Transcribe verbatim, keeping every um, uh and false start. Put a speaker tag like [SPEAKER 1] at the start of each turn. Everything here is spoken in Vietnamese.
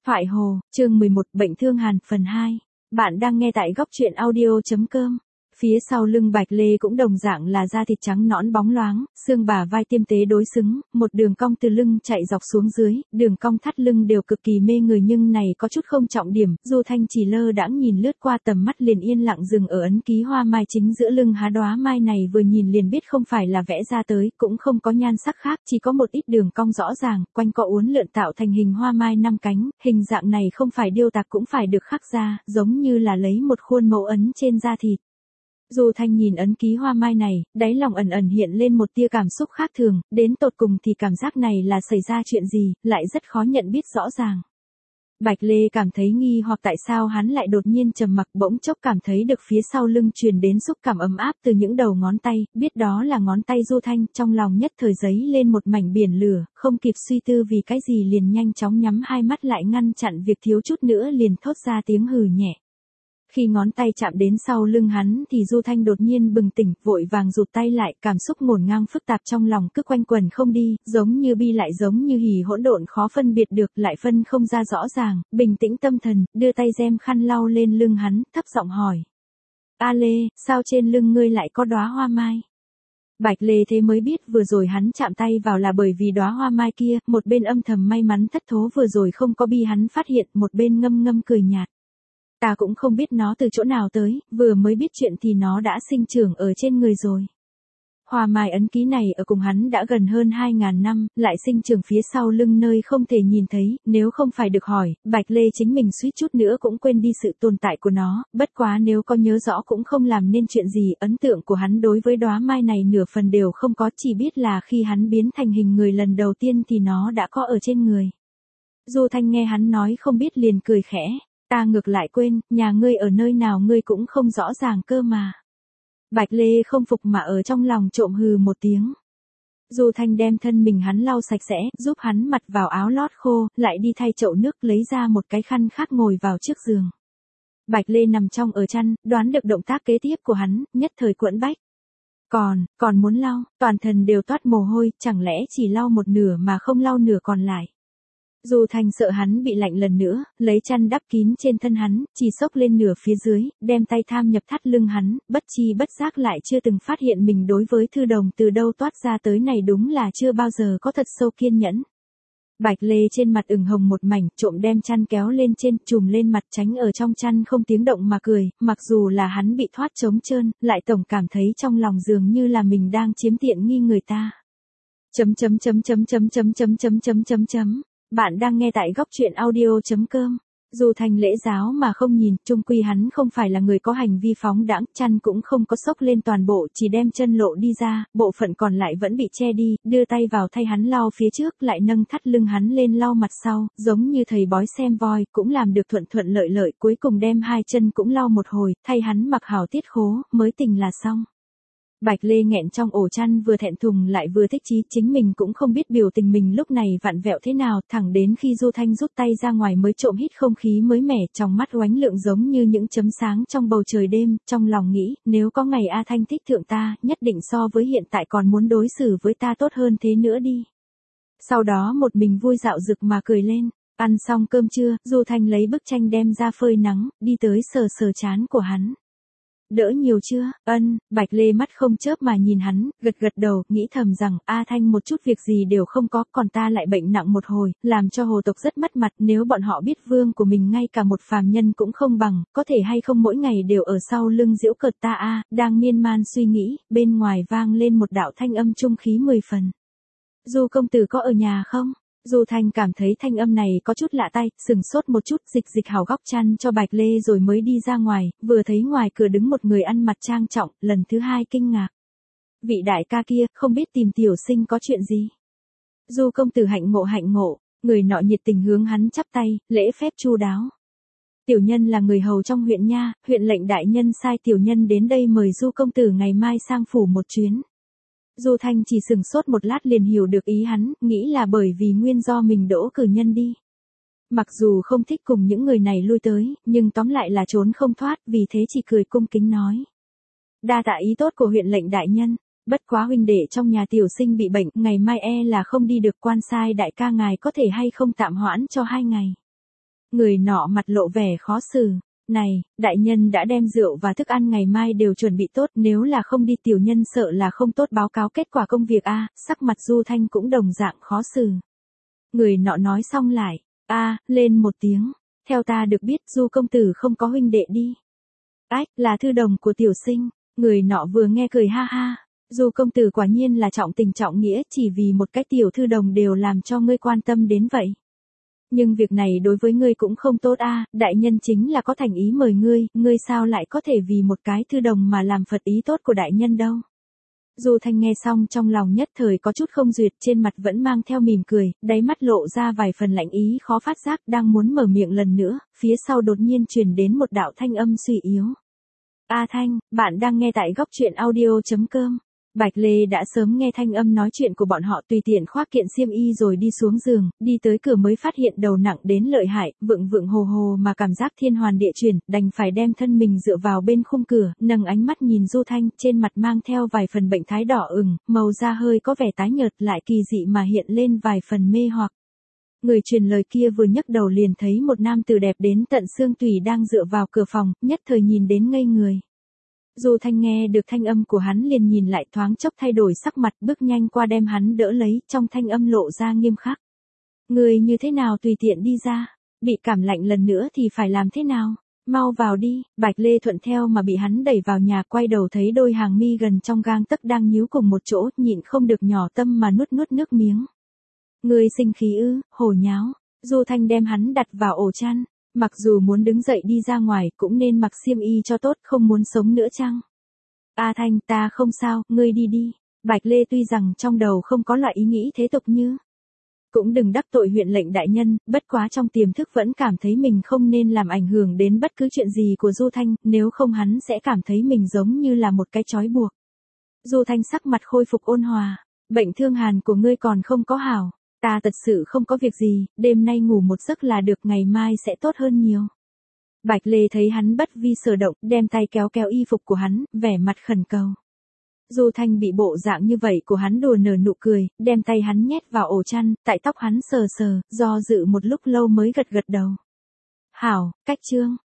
[SPEAKER 1] Thoại Hồ, chương mười một, Bệnh thương hàn, phần hai. Bạn đang nghe tại góc truyện audio.com. Phía sau lưng Bạch Lê cũng đồng dạng là da thịt trắng nõn bóng loáng, xương bả vai tiêm tế đối xứng, một đường cong từ lưng chạy dọc xuống dưới, đường cong thắt lưng đều cực kỳ mê người nhưng này có chút không trọng điểm, Du Thanh chỉ lơ đãng nhìn lướt qua tầm mắt liền yên lặng dừng ở ấn ký hoa mai chính giữa lưng há đóa mai này vừa nhìn liền biết không phải là vẽ ra tới, cũng không có nhan sắc khác, chỉ có một ít đường cong rõ ràng, quanh co uốn lượn tạo thành hình hoa mai năm cánh, hình dạng này không phải điêu tạc cũng phải được khắc ra, giống như là lấy một khuôn mẫu ấn trên da thịt. Du Thanh nhìn ấn ký hoa mai này, đáy lòng ẩn ẩn hiện lên một tia cảm xúc khác thường, đến tột cùng thì cảm giác này là xảy ra chuyện gì, lại rất khó nhận biết rõ ràng. Bạch Lê cảm thấy nghi hoặc tại sao hắn lại đột nhiên trầm mặc, bỗng chốc cảm thấy được phía sau lưng truyền đến xúc cảm ấm áp từ những đầu ngón tay, biết đó là ngón tay Du Thanh, trong lòng nhất thời giấy lên một mảnh biển lửa, không kịp suy tư vì cái gì liền nhanh chóng nhắm hai mắt lại ngăn chặn việc thiếu chút nữa liền thốt ra tiếng hừ nhẹ. Khi ngón tay chạm đến sau lưng hắn thì Du Thanh đột nhiên bừng tỉnh, vội vàng rụt tay lại, cảm xúc ngổn ngang phức tạp trong lòng cứ quanh quẩn không đi, giống như bi lại giống như hỉ hỗn độn khó phân biệt được, lại phân không ra rõ ràng, bình tĩnh tâm thần, đưa tay gem khăn lau lên lưng hắn, thấp giọng hỏi. A Lê, sao trên lưng ngươi lại có đóa hoa mai? Bạch Lê thế mới biết vừa rồi hắn chạm tay vào là bởi vì đóa hoa mai kia, một bên âm thầm may mắn thất thố vừa rồi không có bi hắn phát hiện, một bên ngâm ngâm cười nhạt. Ta cũng không biết nó từ chỗ nào tới, vừa mới biết chuyện thì nó đã sinh trưởng ở trên người rồi. Hoa mai ấn ký này ở cùng hắn đã gần hơn hai ngàn năm, lại sinh trưởng phía sau lưng nơi không thể nhìn thấy, nếu không phải được hỏi, Bạch Lê chính mình suýt chút nữa cũng quên đi sự tồn tại của nó, bất quá nếu có nhớ rõ cũng không làm nên chuyện gì, ấn tượng của hắn đối với đóa mai này nửa phần đều không có, chỉ biết là khi hắn biến thành hình người lần đầu tiên thì nó đã có ở trên người. Du Thanh nghe hắn nói không biết liền cười khẽ. Ta ngược lại quên, nhà ngươi ở nơi nào ngươi cũng không rõ ràng cơ mà. Bạch Lê không phục mà ở trong lòng trộm hừ một tiếng. Du Thanh đem thân mình hắn lau sạch sẽ, giúp hắn mặt vào áo lót khô, lại đi thay chậu nước lấy ra một cái khăn khác ngồi vào trước giường. Bạch Lê nằm trong ở chăn, đoán được động tác kế tiếp của hắn, nhất thời quẫn bách. Còn, còn muốn lau, toàn thân đều toát mồ hôi, chẳng lẽ chỉ lau một nửa mà không lau nửa còn lại. Du Thanh sợ hắn bị lạnh lần nữa, lấy chăn đắp kín trên thân hắn, chỉ xốc lên nửa phía dưới, đem tay tham nhập thắt lưng hắn, bất chi bất giác lại chưa từng phát hiện mình đối với thư đồng từ đâu toát ra tới này đúng là chưa bao giờ có thật sâu kiên nhẫn. Bạch Lê trên mặt ửng hồng một mảnh, trộm đem chăn kéo lên trên, trùm lên mặt tránh ở trong chăn không tiếng động mà cười, mặc dù là hắn bị thoát trống trơn, lại tổng cảm thấy trong lòng dường như là mình đang chiếm tiện nghi người ta. Chấm chấm chấm chấm chấm chấm chấm chấm chấm chấm chấm. Bạn đang nghe tại góc truyện audio.com. Dù thành lễ giáo mà không nhìn, chung quy hắn không phải là người có hành vi phóng đãng, chăn cũng không có xốc lên toàn bộ, chỉ đem chân lộ đi ra, bộ phận còn lại vẫn bị che đi, đưa tay vào thay hắn lau phía trước, lại nâng thắt lưng hắn lên lau mặt sau, giống như thầy bói xem voi, cũng làm được thuận thuận lợi lợi, cuối cùng đem hai chân cũng lau một hồi, thay hắn mặc hảo tiết khố, mới tình là xong. Bạch Lê nghẹn trong ổ chăn vừa thẹn thùng lại vừa thích chí, chính mình cũng không biết biểu tình mình lúc này vặn vẹo thế nào, thẳng đến khi Du Thanh rút tay ra ngoài mới trộm hít không khí mới mẻ, trong mắt oánh lượng giống như những chấm sáng trong bầu trời đêm, trong lòng nghĩ, nếu có ngày A Thanh thích thượng ta, nhất định so với hiện tại còn muốn đối xử với ta tốt hơn thế nữa đi. Sau đó một mình vui dạo rực mà cười lên, ăn xong cơm trưa, Du Thanh lấy bức tranh đem ra phơi nắng, đi tới sờ sờ trán của hắn. Đỡ nhiều chưa? Ân, Bạch Lê mắt không chớp mà nhìn hắn, gật gật đầu, nghĩ thầm rằng, A Thanh một chút việc gì đều không có, còn ta lại bệnh nặng một hồi, làm cho hồ tộc rất mất mặt, nếu bọn họ biết vương của mình ngay cả một phàm nhân cũng không bằng, có thể hay không mỗi ngày đều ở sau lưng giễu cợt ta a, đang miên man suy nghĩ, bên ngoài vang lên một đạo thanh âm trung khí mười phần. Du công tử có ở nhà không? Du Thanh cảm thấy thanh âm này có chút lạ tai, sừng sốt một chút, dịch dịch hào góc chăn cho Bạch Lê rồi mới đi ra ngoài, vừa thấy ngoài cửa đứng một người ăn mặc trang trọng, lần thứ hai kinh ngạc. Vị đại ca kia, không biết tìm tiểu sinh có chuyện gì. Du công tử hạnh ngộ hạnh ngộ, người nọ nhiệt tình hướng hắn chắp tay, lễ phép chu đáo. Tiểu nhân là người hầu trong huyện nha, huyện lệnh đại nhân sai tiểu nhân đến đây mời Du công tử ngày mai sang phủ một chuyến. Du Thanh chỉ sừng sốt một lát liền hiểu được ý hắn, nghĩ là bởi vì nguyên do mình đỗ cử nhân đi. Mặc dù không thích cùng những người này lui tới, nhưng tóm lại là trốn không thoát, vì thế chỉ cười cung kính nói. Đa tạ ý tốt của huyện lệnh đại nhân, bất quá huynh đệ trong nhà tiểu sinh bị bệnh, ngày mai e là không đi được, quan sai đại ca ngài có thể hay không tạm hoãn cho hai ngày. Người nọ mặt lộ vẻ khó xử. Này, đại nhân đã đem rượu và thức ăn ngày mai đều chuẩn bị tốt, nếu là không đi tiểu nhân sợ là không tốt báo cáo kết quả công việc a. Sắc mặt Du Thanh cũng đồng dạng khó xử. Người nọ nói xong lại, a, lên một tiếng. Theo ta được biết Du công tử không có huynh đệ đi. Ách, là thư đồng của tiểu sinh. Người nọ vừa nghe cười ha ha. Du công tử quả nhiên là trọng tình trọng nghĩa, chỉ vì một cái tiểu thư đồng đều làm cho ngươi quan tâm đến vậy. Nhưng việc này đối với ngươi cũng không tốt a, đại nhân chính là có thành ý mời ngươi, ngươi sao lại có thể vì một cái thư đồng mà làm phật ý tốt của đại nhân đâu. Du Thanh nghe xong trong lòng nhất thời có chút không duyệt, trên mặt vẫn mang theo mỉm cười, đáy mắt lộ ra vài phần lạnh ý khó phát giác, đang muốn mở miệng lần nữa, phía sau đột nhiên truyền đến một đạo thanh âm suy yếu. A Thanh, bạn đang nghe tại góc truyện audio chấm com. Bạch Lê đã sớm nghe thanh âm nói chuyện của bọn họ, tùy tiện khoác kiện xiêm y rồi đi xuống giường, đi tới cửa mới phát hiện đầu nặng đến lợi hại, vựng vựng hồ hồ mà cảm giác thiên hoàn địa chuyển, đành phải đem thân mình dựa vào bên khung cửa, nâng ánh mắt nhìn Du Thanh, trên mặt mang theo vài phần bệnh thái đỏ ửng, màu da hơi có vẻ tái nhợt lại kỳ dị mà hiện lên vài phần mê hoặc. Người truyền lời kia vừa nhấc đầu liền thấy một nam tử đẹp đến tận xương tủy đang dựa vào cửa phòng, nhất thời nhìn đến ngây người. Du Thanh nghe được thanh âm của hắn liền nhìn lại, thoáng chốc thay đổi sắc mặt, bước nhanh qua đem hắn đỡ lấy, trong thanh âm lộ ra nghiêm khắc. Người như thế nào tùy tiện đi ra, bị cảm lạnh lần nữa thì phải làm thế nào, mau vào đi. Bạch Lê thuận theo mà bị hắn đẩy vào nhà, quay đầu thấy đôi hàng mi gần trong gang tấc đang nhíu cùng một chỗ, nhịn không được nhỏ tâm mà nuốt nuốt nước miếng. Người sinh khí ư, hồ nháo. Du Thanh đem hắn đặt vào ổ chăn. Mặc dù muốn đứng dậy đi ra ngoài cũng nên mặc xiêm y cho tốt, không muốn sống nữa chăng? A Thanh, ta không sao, ngươi đi đi. Bạch Lê tuy rằng trong đầu không có loại ý nghĩ thế tục như cũng đừng đắc tội huyện lệnh đại nhân, bất quá trong tiềm thức vẫn cảm thấy mình không nên làm ảnh hưởng đến bất cứ chuyện gì của Du Thanh, nếu không hắn sẽ cảm thấy mình giống như là một cái trói buộc. Du Thanh sắc mặt khôi phục ôn hòa, bệnh thương hàn của ngươi còn không có hảo. Ta thật sự không có việc gì, đêm nay ngủ một giấc là được, ngày mai sẽ tốt hơn nhiều. Bạch Lê thấy hắn bất vi sở động, đem tay kéo kéo y phục của hắn, vẻ mặt khẩn cầu. Du Thanh bị bộ dạng như vậy của hắn đùa nở nụ cười, đem tay hắn nhét vào ổ chăn, tại tóc hắn sờ sờ, do dự một lúc lâu mới gật gật đầu. Hảo, cách chương.